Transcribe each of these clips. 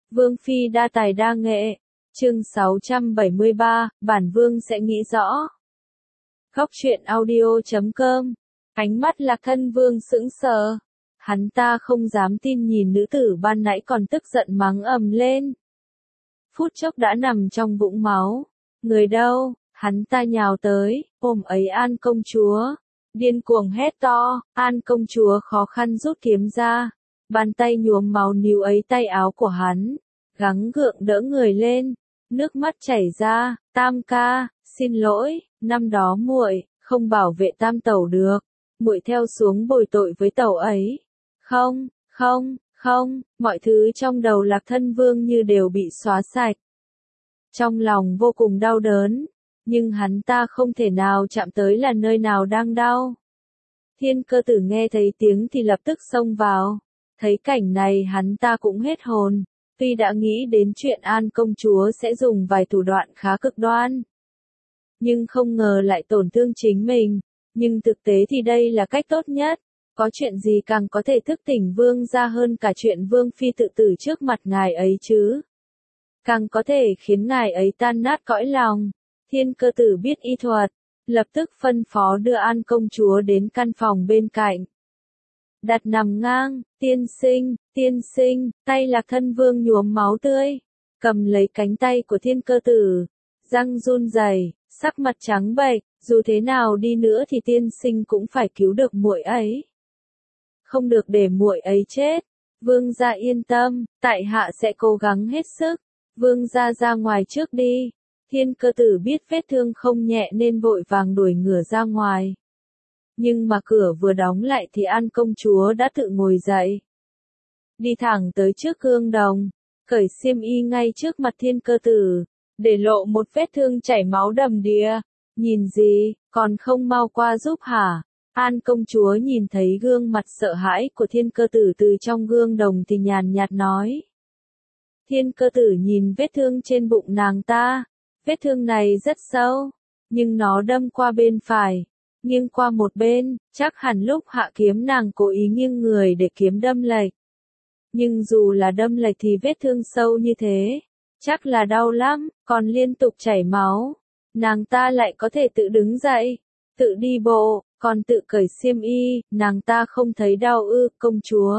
Vương phi đa tài đa nghệ. Chương 673, bản vương sẽ nghĩ rõ. Góc truyện audio.com. Ánh mắt Lạc Thân Vương sững sờ. Hắn ta không dám tin nhìn nữ tử ban nãy còn tức giận mắng ầm lên. Phút chốc đã nằm trong vũng máu. Người đâu? Hắn ta nhào tới, ôm ấy An công chúa. Điên cuồng hét to, An công chúa khó khăn rút kiếm ra. Bàn tay nhuốm máu níu ấy tay áo của hắn. Gắng gượng đỡ người lên. Nước mắt chảy ra, Tam ca, xin lỗi, năm đó muội không bảo vệ Tam tẩu được. Muội theo xuống bồi tội với tẩu ấy. Không, mọi thứ trong đầu Lạc Thân Vương như đều bị xóa sạch. Trong lòng vô cùng đau đớn, nhưng hắn ta không thể nào chạm tới là nơi nào đang đau. Thiên Cơ Tử nghe thấy tiếng thì lập tức xông vào. Thấy cảnh này hắn ta cũng hết hồn. Tuy đã nghĩ đến chuyện An công chúa sẽ dùng vài thủ đoạn khá cực đoan, nhưng không ngờ lại tổn thương chính mình. Nhưng thực tế thì đây là cách tốt nhất. Có chuyện gì càng có thể thức tỉnh vương gia hơn cả chuyện vương phi tự tử trước mặt ngài ấy chứ? Càng có thể khiến ngài ấy tan nát cõi lòng. Thiên Cơ Tử biết y thuật, lập tức phân phó đưa An công chúa đến căn phòng bên cạnh. Đặt nằm ngang, tiên sinh, tay Lạc Thân Vương nhuốm máu tươi, cầm lấy cánh tay của Thiên Cơ Tử, răng run rẩy, sắc mặt trắng bệch, dù thế nào đi nữa thì tiên sinh cũng phải cứu được muội ấy. Không được để muội ấy chết. Vương gia yên tâm, tại hạ sẽ cố gắng hết sức. Vương gia ra ngoài trước đi. Thiên Cơ Tử biết vết thương không nhẹ nên vội vàng đuổi ngửa ra ngoài. Nhưng mà cửa vừa đóng lại thì An công chúa đã tự ngồi dậy. Đi thẳng tới trước gương đồng, cởi xiêm y ngay trước mặt Thiên Cơ Tử, để lộ một vết thương chảy máu đầm đìa. Nhìn gì, còn không mau qua giúp hả? An công chúa nhìn thấy gương mặt sợ hãi của Thiên Cơ Tử từ trong gương đồng thì nhàn nhạt nói. Thiên Cơ Tử nhìn vết thương trên bụng nàng ta. Vết thương này rất sâu, nhưng nó đâm qua bên phải, nghiêng qua một bên, chắc hẳn lúc hạ kiếm nàng cố ý nghiêng người để kiếm đâm lệch. Nhưng dù là đâm lệch thì vết thương sâu như thế, chắc là đau lắm, còn liên tục chảy máu. Nàng ta lại có thể tự đứng dậy, tự đi bộ, còn tự cởi xiêm y, nàng ta không thấy đau ư, công chúa?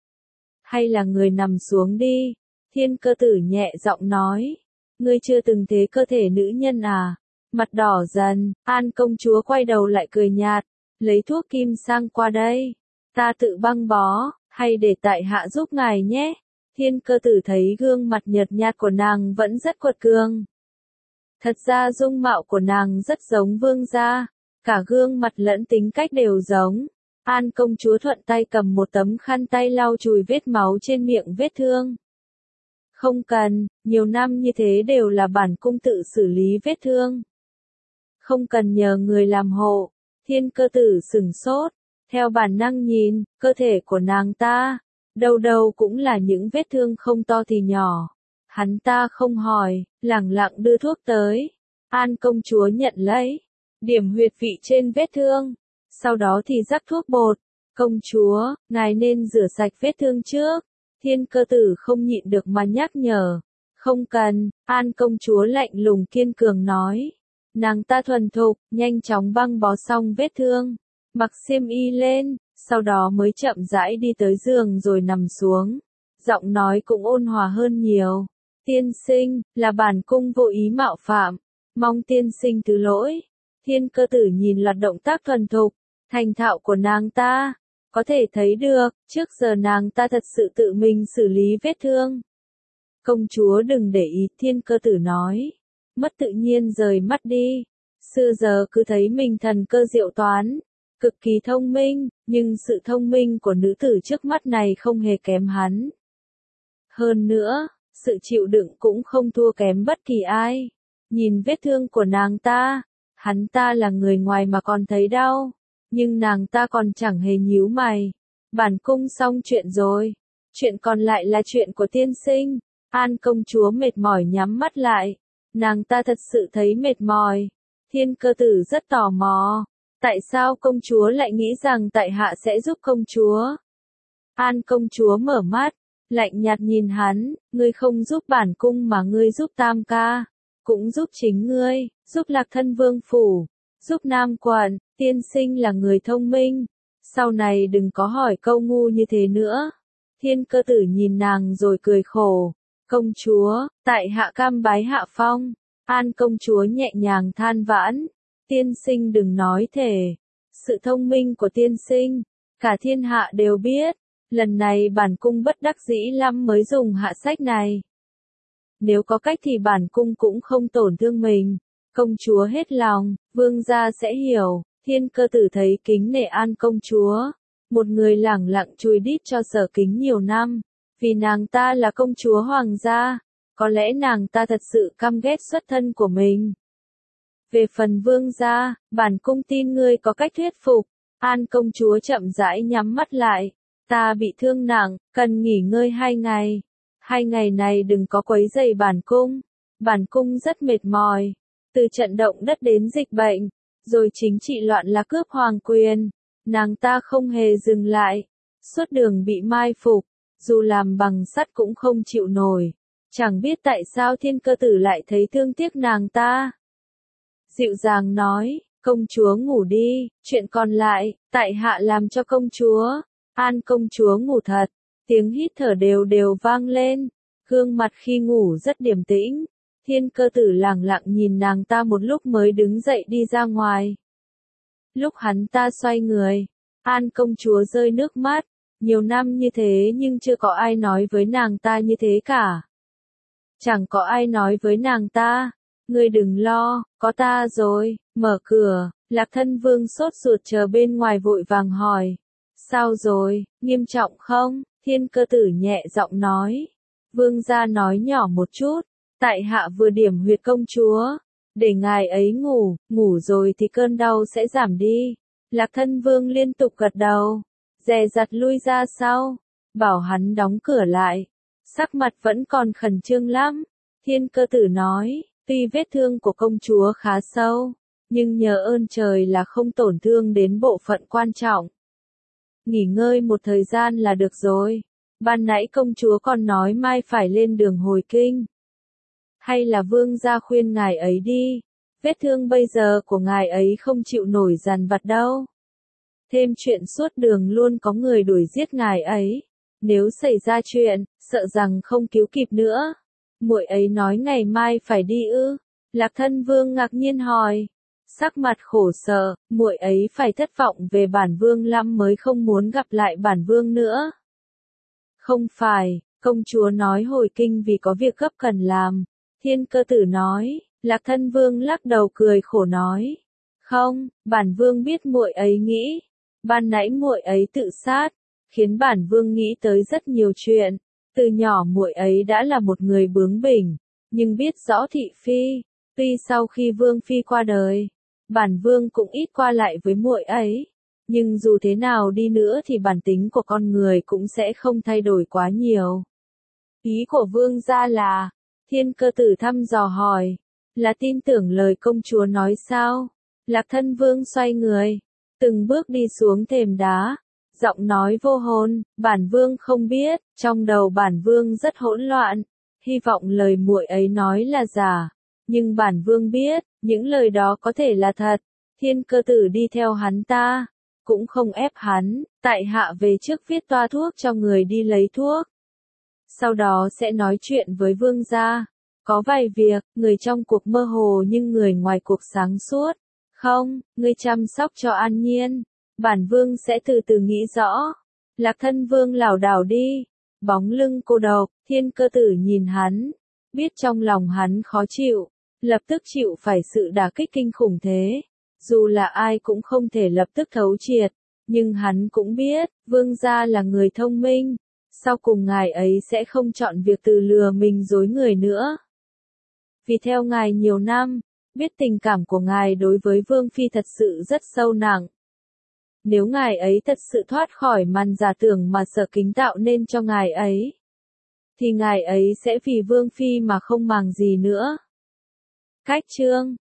Hay là người nằm xuống đi? Thiên Cơ Tử nhẹ giọng nói. Ngươi chưa từng thấy cơ thể nữ nhân à? Mặt đỏ dần, An công chúa quay đầu lại cười nhạt, lấy thuốc kim sang qua đây. Ta tự băng bó, hay để tại hạ giúp ngài nhé? Thiên Cơ Tử thấy gương mặt nhợt nhạt của nàng vẫn rất quật cường. Thật ra dung mạo của nàng rất giống vương gia, cả gương mặt lẫn tính cách đều giống. An công chúa thuận tay cầm một tấm khăn tay lau chùi vết máu trên miệng vết thương. Không cần, nhiều năm như thế đều là bản cung tự xử lý vết thương. Không cần nhờ người làm hộ. Thiên Cơ Tử sửng sốt, theo bản năng nhìn, cơ thể của nàng ta, đâu đâu cũng là những vết thương không to thì nhỏ. Hắn ta không hỏi, lẳng lặng đưa thuốc tới. An công chúa nhận lấy, điểm huyệt vị trên vết thương, sau đó thì rắc thuốc bột. Công chúa, ngài nên rửa sạch vết thương trước. Thiên Cơ Tử không nhịn được mà nhắc nhở. Không cần, An công chúa lạnh lùng kiên cường nói. Nàng ta thuần thục, nhanh chóng băng bó xong vết thương, mặc xiêm y lên, sau đó mới chậm rãi đi tới giường rồi nằm xuống. Giọng nói cũng ôn hòa hơn nhiều. Tiên sinh, là bản cung vô ý mạo phạm, mong tiên sinh thứ lỗi. Thiên Cơ Tử nhìn loạt động tác thuần thục, thành thạo của nàng ta. Có thể thấy được, trước giờ nàng ta thật sự tự mình xử lý vết thương. Công chúa đừng để ý, Thiên Cơ Tử nói. Mất tự nhiên rời mắt đi. Xưa giờ cứ thấy mình thần cơ diệu toán, cực kỳ thông minh, nhưng sự thông minh của nữ tử trước mắt này không hề kém hắn. Hơn nữa, sự chịu đựng cũng không thua kém bất kỳ ai. Nhìn vết thương của nàng ta, hắn ta là người ngoài mà còn thấy đau. Nhưng nàng ta còn chẳng hề nhíu mày. Bản cung xong chuyện rồi. Chuyện còn lại là chuyện của tiên sinh. An công chúa mệt mỏi nhắm mắt lại. Nàng ta thật sự thấy mệt mỏi. Thiên Cơ Tử rất tò mò. Tại sao công chúa lại nghĩ rằng tại hạ sẽ giúp công chúa? An công chúa mở mắt, lạnh nhạt nhìn hắn, ngươi không giúp bản cung mà ngươi giúp Tam ca, cũng giúp chính ngươi, giúp Lạc Thân Vương phủ, giúp Nam quận, tiên sinh là người thông minh, sau này đừng có hỏi câu ngu như thế nữa. Thiên Cơ Tử nhìn nàng rồi cười khổ, công chúa, tại hạ cam bái hạ phong. An công chúa nhẹ nhàng than vãn, tiên sinh đừng nói thể, sự thông minh của tiên sinh, cả thiên hạ đều biết, lần này bản cung bất đắc dĩ lắm mới dùng hạ sách này. Nếu có cách thì bản cung cũng không tổn thương mình, công chúa hết lòng, vương gia sẽ hiểu. Thiên Cơ Tử thấy kính nể An công chúa, một người lẳng lặng chùi đít cho Sở Kính nhiều năm, vì nàng ta là công chúa hoàng gia, có lẽ nàng ta thật sự căm ghét xuất thân của mình. Về phần vương gia, bản cung tin ngươi có cách thuyết phục. An công chúa chậm rãi nhắm mắt lại, ta bị thương nặng, cần nghỉ ngơi 2 ngày. 2 ngày này đừng có quấy rầy bản cung rất mệt mỏi, từ trận động đất đến dịch bệnh, rồi chính trị loạn là cướp hoàng quyền, nàng ta không hề dừng lại, suốt đường bị mai phục, dù làm bằng sắt cũng không chịu nổi, chẳng biết tại sao Thiên Cơ Tử lại thấy thương tiếc nàng ta. Dịu dàng nói, công chúa ngủ đi, chuyện còn lại, tại hạ làm cho công chúa. An công chúa ngủ thật, tiếng hít thở đều đều vang lên, gương mặt khi ngủ rất điềm tĩnh. Thiên Cơ Tử lẳng lặng nhìn nàng ta một lúc mới đứng dậy đi ra ngoài. Lúc hắn ta xoay người, An công chúa rơi nước mắt, nhiều năm như thế nhưng chưa có ai nói với nàng ta như thế cả. Chẳng có ai nói với nàng ta, ngươi đừng lo, có ta rồi, mở cửa. Lạc Thân Vương sốt ruột chờ bên ngoài vội vàng hỏi, sao rồi, nghiêm trọng không? Thiên Cơ Tử nhẹ giọng nói, vương gia nói nhỏ một chút, tại hạ vừa điểm huyệt công chúa, để ngài ấy ngủ rồi thì cơn đau sẽ giảm đi. Lạc Thân Vương liên tục gật đầu, dè dặt lui ra sau, bảo hắn đóng cửa lại, sắc mặt vẫn còn khẩn trương lắm. Thiên Cơ Tử nói, tuy vết thương của công chúa khá sâu, nhưng nhờ ơn trời là không tổn thương đến bộ phận quan trọng. Nghỉ ngơi một thời gian là được rồi. Ban nãy công chúa còn nói mai phải lên đường hồi kinh. Hay là vương gia khuyên ngài ấy đi, vết thương bây giờ của ngài ấy không chịu nổi dằn vặt đâu. Thêm chuyện suốt đường luôn có người đuổi giết ngài ấy, nếu xảy ra chuyện, sợ rằng không cứu kịp nữa. Muội ấy nói ngày mai phải đi ư? Lạc Thân Vương ngạc nhiên hỏi. Sắc mặt khổ sở, muội ấy phải thất vọng về bản vương lắm mới không muốn gặp lại bản vương nữa. Không phải, công chúa nói hồi kinh vì có việc gấp cần làm. Thiên Cơ Tử nói. Lạc Thân Vương lắc đầu cười khổ nói. Không, bản vương biết muội ấy nghĩ. Ban nãy muội ấy tự sát, khiến bản vương nghĩ tới rất nhiều chuyện. Từ nhỏ muội ấy đã là một người bướng bỉnh, nhưng biết rõ thị phi. Tuy sau khi vương phi qua đời, bản vương cũng ít qua lại với muội ấy, nhưng dù thế nào đi nữa thì bản tính của con người cũng sẽ không thay đổi quá nhiều. Ý của vương gia là, Thiên Cơ Tử thăm dò hỏi, là tin tưởng lời công chúa nói sao? Lạc Thân Vương xoay người, từng bước đi xuống thềm đá, giọng nói vô hồn, bản vương không biết, trong đầu bản vương rất hỗn loạn, hy vọng lời muội ấy nói là giả. Nhưng bản vương biết, những lời đó có thể là thật. Thiên Cơ Tử đi theo hắn ta, cũng không ép hắn, tại hạ về trước viết toa thuốc cho người đi lấy thuốc. Sau đó sẽ nói chuyện với vương gia. Có vài việc, người trong cuộc mơ hồ nhưng người ngoài cuộc sáng suốt. Không, ngươi chăm sóc cho An Nhiên, bản vương sẽ từ từ nghĩ rõ. Lạc Thân Vương lảo đảo đi, bóng lưng cô độc. Thiên Cơ Tử nhìn hắn, biết trong lòng hắn khó chịu. Lập tức chịu phải sự đả kích kinh khủng thế. Dù là ai cũng không thể lập tức thấu triệt, nhưng hắn cũng biết, vương gia là người thông minh, sau cùng ngài ấy sẽ không chọn việc tự lừa mình dối người nữa. Vì theo ngài nhiều năm, biết tình cảm của ngài đối với vương phi thật sự rất sâu nặng. Nếu ngài ấy thật sự thoát khỏi màn giả tưởng mà Sở Kính tạo nên cho ngài ấy, thì ngài ấy sẽ vì vương phi mà không màng gì nữa. Cách chương